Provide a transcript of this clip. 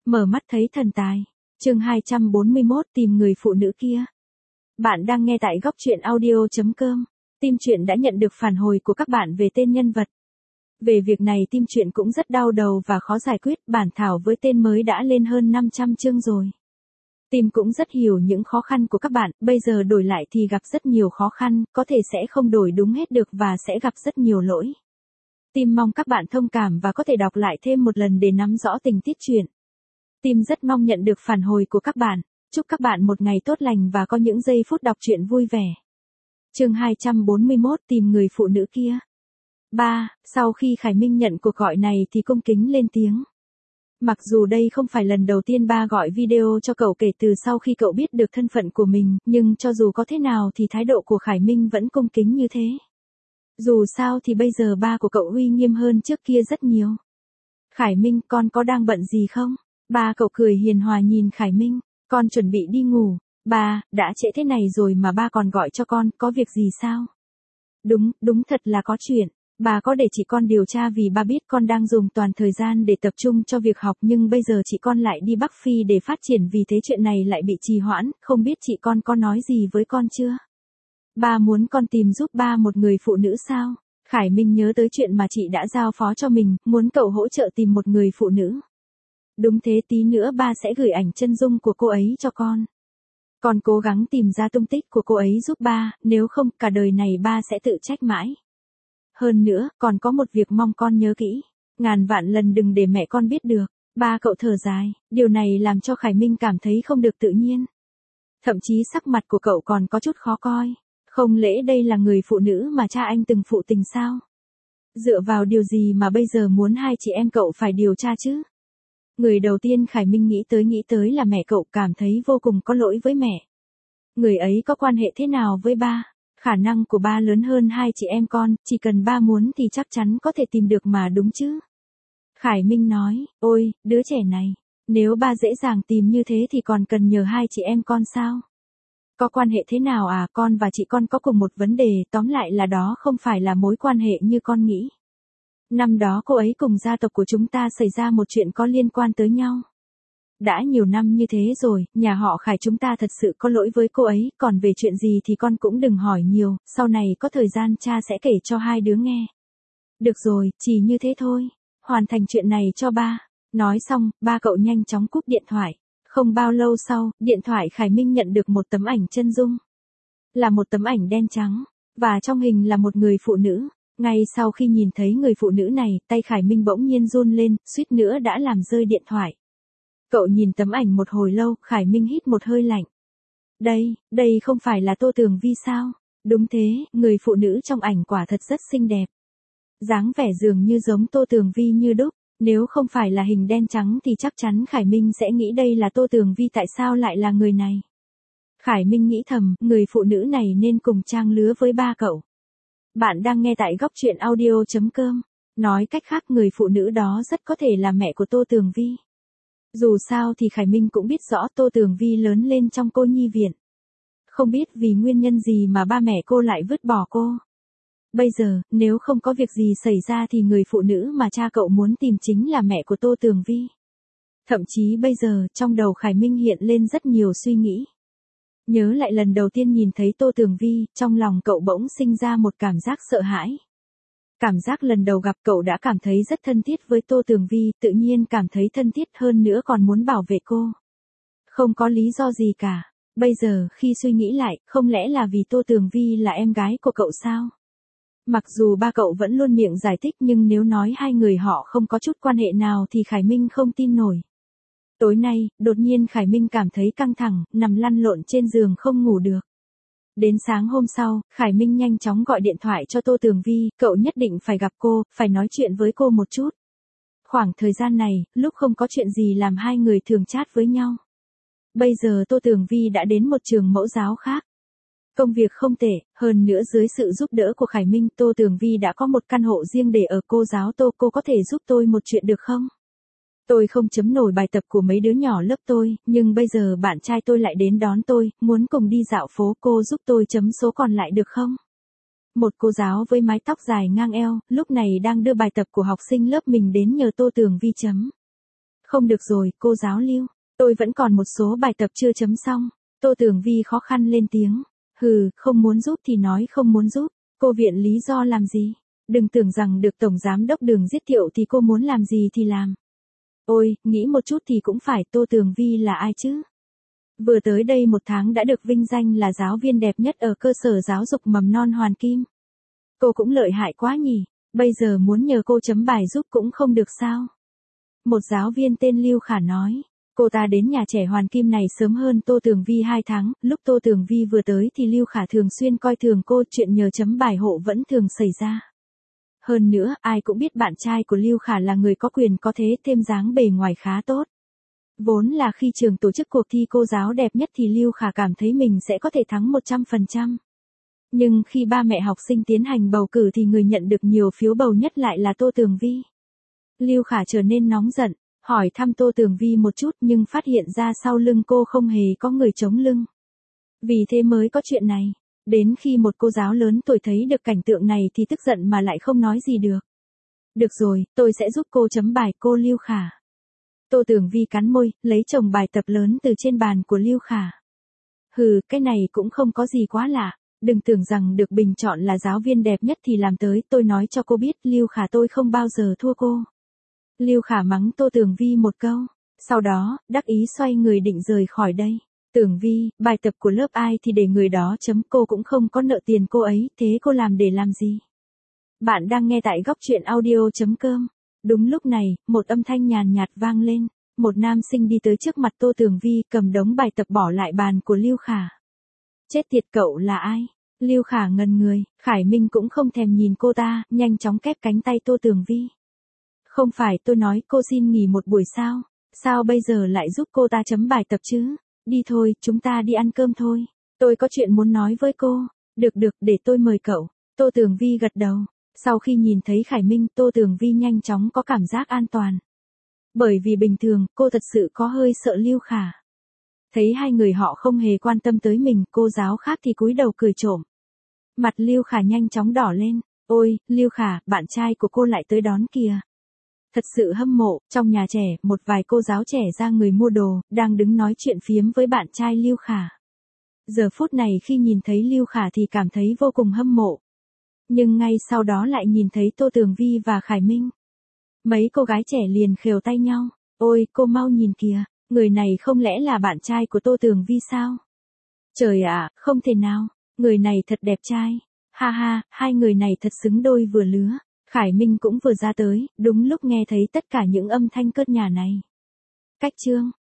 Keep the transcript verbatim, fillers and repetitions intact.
Mở mắt thấy thần tài. Chương hai trăm bốn mươi mốt tìm người phụ nữ kia. Bạn đang nghe tại góc truyện audio chấm com. Team truyện đã nhận được phản hồi của các bạn về tên nhân vật. Về việc này team truyện cũng rất đau đầu và khó giải quyết, bản thảo với tên mới đã lên hơn năm trăm chương rồi. Team cũng rất hiểu những khó khăn của các bạn, bây giờ đổi lại thì gặp rất nhiều khó khăn, có thể sẽ không đổi đúng hết được và sẽ gặp rất nhiều lỗi. Team mong các bạn thông cảm và có thể đọc lại thêm một lần để nắm rõ tình tiết truyện. Team rất mong nhận được phản hồi của các bạn. Chúc các bạn một ngày tốt lành và có những giây phút đọc truyện vui vẻ. Chương hai trăm bốn mươi mốt tìm người phụ nữ kia. ba. Sau khi Khải Minh nhận cuộc gọi này thì cung kính lên tiếng. Mặc dù đây không phải lần đầu tiên ba gọi video cho cậu kể từ sau khi cậu biết được thân phận của mình, nhưng cho dù có thế nào thì thái độ của Khải Minh vẫn cung kính như thế. Dù sao thì bây giờ ba của cậu uy nghiêm hơn trước kia rất nhiều. Khải Minh, con có đang bận gì không? Ba cậu cười hiền hòa nhìn Khải Minh. Con chuẩn bị đi ngủ. Ba, đã trễ thế này rồi mà ba còn gọi cho con, có việc gì sao? Đúng, đúng thật là có chuyện. Bà có để chị con điều tra vì ba biết con đang dùng toàn thời gian để tập trung cho việc học, nhưng bây giờ chị con lại đi Bắc Phi để phát triển, vì thế chuyện này lại bị trì hoãn, không biết chị con có nói gì với con chưa? Ba muốn con tìm giúp ba một người phụ nữ sao? Khải Minh nhớ tới chuyện mà chị đã giao phó cho mình, muốn cậu hỗ trợ tìm một người phụ nữ. Đúng thế, tí nữa ba sẽ gửi ảnh chân dung của cô ấy cho con. Con cố gắng tìm ra tung tích của cô ấy giúp ba, nếu không cả đời này ba sẽ tự trách mãi. Hơn nữa, còn có một việc mong con nhớ kỹ. Ngàn vạn lần đừng để mẹ con biết được. Ba cậu thở dài, điều này làm cho Khải Minh cảm thấy không được tự nhiên. Thậm chí sắc mặt của cậu còn có chút khó coi. Không lẽ đây là người phụ nữ mà cha anh từng phụ tình sao? Dựa vào điều gì mà bây giờ muốn hai chị em cậu phải điều tra chứ? Người đầu tiên Khải Minh nghĩ tới nghĩ tới là mẹ cậu, cảm thấy vô cùng có lỗi với mẹ. Người ấy có quan hệ thế nào với ba? Khả năng của ba lớn hơn hai chị em con, chỉ cần ba muốn thì chắc chắn có thể tìm được mà, đúng chứ? Khải Minh nói, ôi, đứa trẻ này, nếu ba dễ dàng tìm như thế thì còn cần nhờ hai chị em con sao? Có quan hệ thế nào à? Con và chị con có cùng một vấn đề, tóm lại là đó không phải là mối quan hệ như con nghĩ. Năm đó cô ấy cùng gia tộc của chúng ta xảy ra một chuyện có liên quan tới nhau. Đã nhiều năm như thế rồi, nhà họ Khải chúng ta thật sự có lỗi với cô ấy, còn về chuyện gì thì con cũng đừng hỏi nhiều, sau này có thời gian cha sẽ kể cho hai đứa nghe. Được rồi, chỉ như thế thôi, hoàn thành chuyện này cho ba. Nói xong, ba cậu nhanh chóng cúp điện thoại. Không bao lâu sau, điện thoại Khải Minh nhận được một tấm ảnh chân dung. Là một tấm ảnh đen trắng, và trong hình là một người phụ nữ. Ngay sau khi nhìn thấy người phụ nữ này, tay Khải Minh bỗng nhiên run lên, suýt nữa đã làm rơi điện thoại. Cậu nhìn tấm ảnh một hồi lâu, Khải Minh hít một hơi lạnh. Đây, đây không phải là Tô Tường Vi sao? Đúng thế, người phụ nữ trong ảnh quả thật rất xinh đẹp. Dáng vẻ dường như giống Tô Tường Vi như đúc, nếu không phải là hình đen trắng thì chắc chắn Khải Minh sẽ nghĩ đây là Tô Tường Vi, tại sao lại là người này? Khải Minh nghĩ thầm, người phụ nữ này nên cùng trang lứa với ba cậu. Bạn đang nghe tại góc truyện audio chấm com. Nói cách khác, người phụ nữ đó rất có thể là mẹ của Tô Tường Vi. Dù sao thì Khải Minh cũng biết rõ Tô Tường Vi lớn lên trong cô nhi viện. Không biết vì nguyên nhân gì mà ba mẹ cô lại vứt bỏ cô. Bây giờ, nếu không có việc gì xảy ra thì người phụ nữ mà cha cậu muốn tìm chính là mẹ của Tô Tường Vi. Thậm chí bây giờ, trong đầu Khải Minh hiện lên rất nhiều suy nghĩ. Nhớ lại lần đầu tiên nhìn thấy Tô Tường Vi, trong lòng cậu bỗng sinh ra một cảm giác sợ hãi. Cảm giác lần đầu gặp cậu đã cảm thấy rất thân thiết với Tô Tường Vi, tự nhiên cảm thấy thân thiết hơn nữa còn muốn bảo vệ cô. Không có lý do gì cả. Bây giờ, khi suy nghĩ lại, không lẽ là vì Tô Tường Vi là em gái của cậu sao? Mặc dù ba cậu vẫn luôn miệng giải thích, nhưng nếu nói hai người họ không có chút quan hệ nào thì Khải Minh không tin nổi. Tối nay, đột nhiên Khải Minh cảm thấy căng thẳng, nằm lăn lộn trên giường không ngủ được. Đến sáng hôm sau, Khải Minh nhanh chóng gọi điện thoại cho Tô Tường Vi, cậu nhất định phải gặp cô, phải nói chuyện với cô một chút. Khoảng thời gian này, lúc không có chuyện gì làm hai người thường chat với nhau. Bây giờ Tô Tường Vi đã đến một trường mẫu giáo khác. Công việc không tệ, hơn nữa dưới sự giúp đỡ của Khải Minh, Tô Tường Vi đã có một căn hộ riêng để ở. Cô giáo Tô, cô có thể giúp tôi một chuyện được không? Tôi không chấm nổi bài tập của mấy đứa nhỏ lớp tôi, nhưng bây giờ bạn trai tôi lại đến đón tôi, muốn cùng đi dạo phố, cô giúp tôi chấm số còn lại được không? Một cô giáo với mái tóc dài ngang eo, lúc này đang đưa bài tập của học sinh lớp mình đến nhờ Tô Tường Vi chấm. Không được rồi, cô giáo Lưu. Tôi vẫn còn một số bài tập chưa chấm xong. Tô Tường Vi khó khăn lên tiếng. Hừ, không muốn giúp thì nói không muốn giúp. Cô viện lý do làm gì? Đừng tưởng rằng được Tổng Giám đốc Đường giết Thiệu thì cô muốn làm gì thì làm. Ôi, nghĩ một chút thì cũng phải, Tô Tường Vi là ai chứ? Vừa tới đây một tháng đã được vinh danh là giáo viên đẹp nhất ở cơ sở giáo dục mầm non Hoàn Kim. Cô cũng lợi hại quá nhỉ, bây giờ muốn nhờ cô chấm bài giúp cũng không được sao? Một giáo viên tên Lưu Khả nói. Cô ta đến nhà trẻ Hoàn Kim này sớm hơn Tô Tường Vi hai tháng, lúc Tô Tường Vi vừa tới thì Lưu Khả thường xuyên coi thường cô, chuyện nhờ chấm bài hộ vẫn thường xảy ra. Hơn nữa, ai cũng biết bạn trai của Lưu Khả là người có quyền có thế, thêm dáng bề ngoài khá tốt. Vốn là khi trường tổ chức cuộc thi cô giáo đẹp nhất thì Lưu Khả cảm thấy mình sẽ có thể thắng một trăm phần trăm. Nhưng khi ba mẹ học sinh tiến hành bầu cử thì người nhận được nhiều phiếu bầu nhất lại là Tô Tường Vi. Lưu Khả trở nên nóng giận, hỏi thăm Tô Tường Vi một chút nhưng phát hiện ra sau lưng cô không hề có người chống lưng. Vì thế mới có chuyện này. Đến khi một cô giáo lớn tuổi thấy được cảnh tượng này thì tức giận mà lại không nói gì được. Được rồi, tôi sẽ giúp cô chấm bài, cô Lưu Khả. Tô Tường Vi cắn môi, lấy chồng bài tập lớn từ trên bàn của Lưu Khả. Hừ, cái này cũng không có gì quá lạ. Đừng tưởng rằng được bình chọn là giáo viên đẹp nhất thì làm tới, tôi nói cho cô biết, Lưu Khả tôi không bao giờ thua cô. Lưu Khả mắng Tô Tường Vi một câu, sau đó, đắc ý xoay người định rời khỏi đây. Tường Vi, bài tập của lớp ai thì để người đó chấm, cô cũng không có nợ tiền cô ấy, thế cô làm để làm gì? Bạn đang nghe tại góc truyện audio.com. Đúng lúc này, một âm thanh nhàn nhạt vang lên, một nam sinh đi tới trước mặt Tô Tường Vi, cầm đống bài tập bỏ lại bàn của Lưu Khả. Chết tiệt, cậu là ai? Lưu Khả ngần người, Khải Minh cũng không thèm nhìn cô ta, nhanh chóng kép cánh tay Tô Tường Vi. Không phải tôi nói cô xin nghỉ một buổi sao? Sao bây giờ lại giúp cô ta chấm bài tập chứ? Đi thôi, chúng ta đi ăn cơm thôi. Tôi có chuyện muốn nói với cô. Được được, để tôi mời cậu. Tô Tường Vi gật đầu. Sau khi nhìn thấy Khải Minh, Tô Tường Vi nhanh chóng có cảm giác an toàn. Bởi vì bình thường, cô thật sự có hơi sợ Lưu Khả. Thấy hai người họ không hề quan tâm tới mình, cô giáo khác thì cúi đầu cười trộm. Mặt Lưu Khả nhanh chóng đỏ lên. Ôi, Lưu Khả, bạn trai của cô lại tới đón kìa. Thật sự hâm mộ, trong nhà trẻ, một vài cô giáo trẻ ra người mua đồ, đang đứng nói chuyện phiếm với bạn trai Lưu Khả. Giờ phút này khi nhìn thấy Lưu Khả thì cảm thấy vô cùng hâm mộ. Nhưng ngay sau đó lại nhìn thấy Tô Tường Vi và Khải Minh. Mấy cô gái trẻ liền khều tay nhau. Ôi, cô mau nhìn kìa, người này không lẽ là bạn trai của Tô Tường Vi sao? Trời ạ, không thể nào, người này thật đẹp trai. Ha ha, hai người này thật xứng đôi vừa lứa. Khải Minh cũng vừa ra tới, đúng lúc nghe thấy tất cả những âm thanh cợt nhả này. Cách chương